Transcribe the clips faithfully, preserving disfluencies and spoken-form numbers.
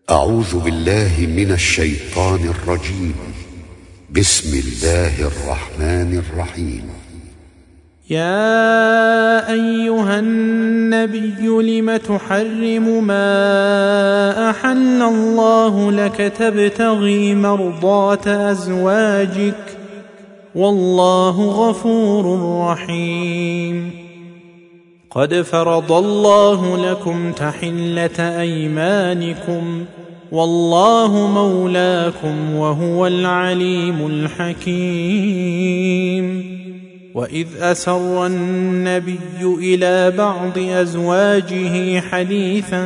أعوذ بالله من الشيطان الرجيم. بسم الله الرحمن الرحيم. يا أيها النبي لم تحرم ما أحل الله لك تبتغي مرضات أزواجك والله غفور رحيم. قد فرض الله لكم تحلة أيمانكم والله مولاكم وهو العليم الحكيم. وإذ أسر النبي إلى بعض أزواجه حديثا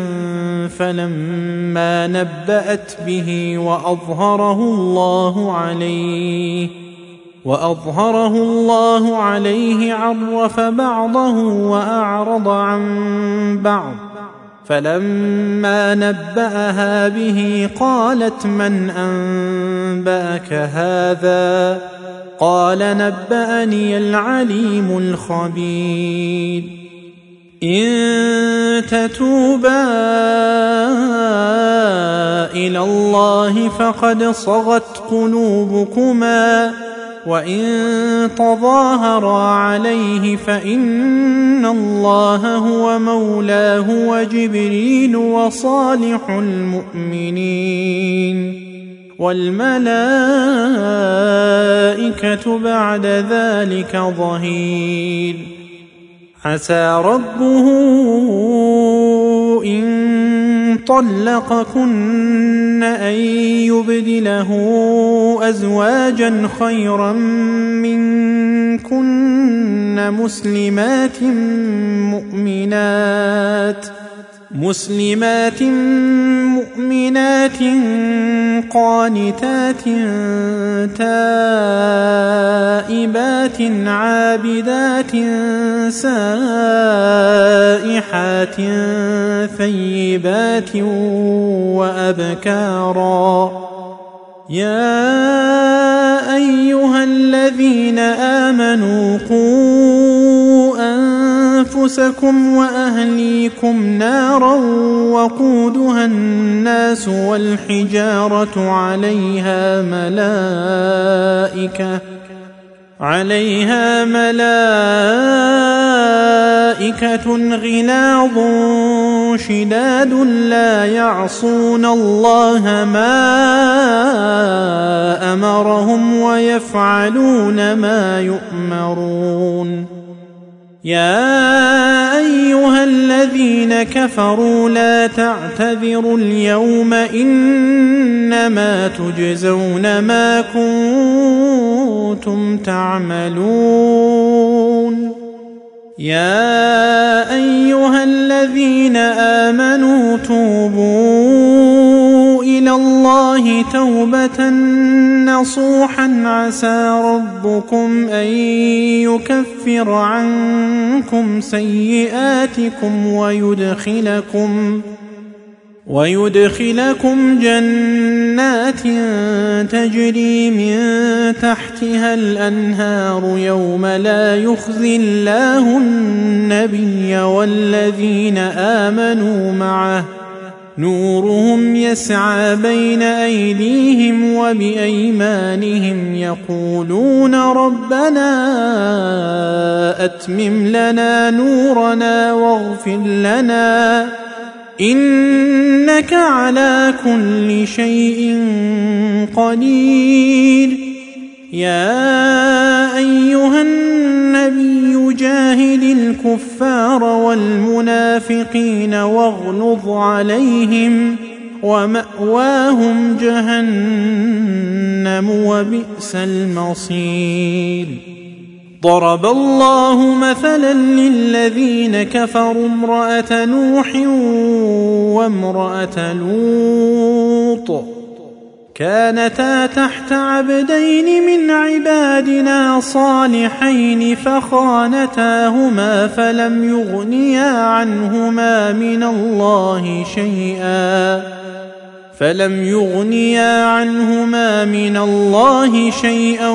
فلما نبأت به وأظهره الله عليه وأظهره الله عليه عرف بعضه وأعرض عن بعض، فلما نبأها به قالت من أنبأك هذا؟ قال نبأني العليم الخبير. إن تتوبا إلى الله فقد صغت قلوبكما، وإن تظاهرا عليه فإن الله هو مولاه وجبريل وصالح المؤمنين والملائكة بعد ذلك ظهير. عسى ربه إن طلقكن أن يبدله أزواجا خيرا منكن مسلمات مؤمنات مسلمات مؤمنات قانتات تائبات عابدات سائحات ثيبات وأبكارا. يا أيها الذين آمنوا قوا أنفسكم وأهليكم نارا وقودها الناس والحجارة عليها ملائكة عليها ملائكة غلاظ شداد لا يعصون الله ما أمرهم ويفعلون ما يؤمرون. يا أيها الذين كفروا لا تعتذروا اليوم إنما تجزون ما كنتم تعملون. يا أيها الذين آمنوا توبوا إلى الله توبة نصوحا عسى ربكم أن يكفر عنكم سيئاتكم ويدخلكم ويدخلكم جنات تجري من تحتها الأنهار يوم لا يخزي الله النبي والذين آمنوا معه نورهم يسعى بين أيديهم وبأيمانهم يقولون ربنا أتمم لنا نورنا واغفر لنا إنك على كل شيء قدير. يا أيها النبي جاهد الكفار والمنافقين واغلظ عليهم ومأواهم جهنم وبئس المصير. ضرب الله مثلا للذين كفروا امرأة نوح وامرأة لوط كانتا تحت عبدين من عبادنا صالحين فخانتاهما فلم يغنيا عنهما من الله شيئا فلم يغنيا عنهما من الله شيئا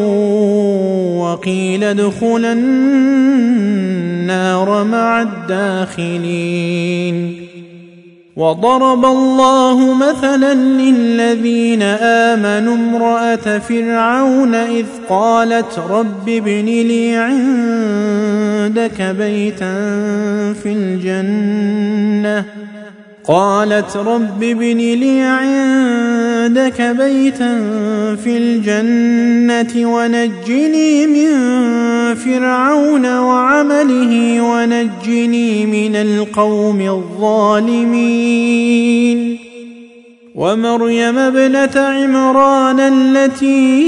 وقيل ادخلا النار مع الداخلين. وضرب الله مثلا للذين آمنوا امرأة فرعون إذ قالت رب ابن لي عندك بيتا في الجنة قالت رب ابن لي عندك بيتا في الجنة ونجني من فرعون وعمله ونجني من القوم الظالمين ومريم ابنة عمران التي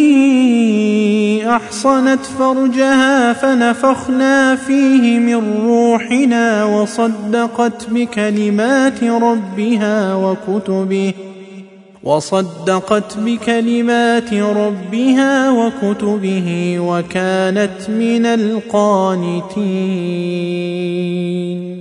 أحصنت فرجها فنفخنا فيه من روحنا وصدقت بكلمات ربها وكتبه وصدقت بكلمات ربها وكتبه وكانت من القانتين.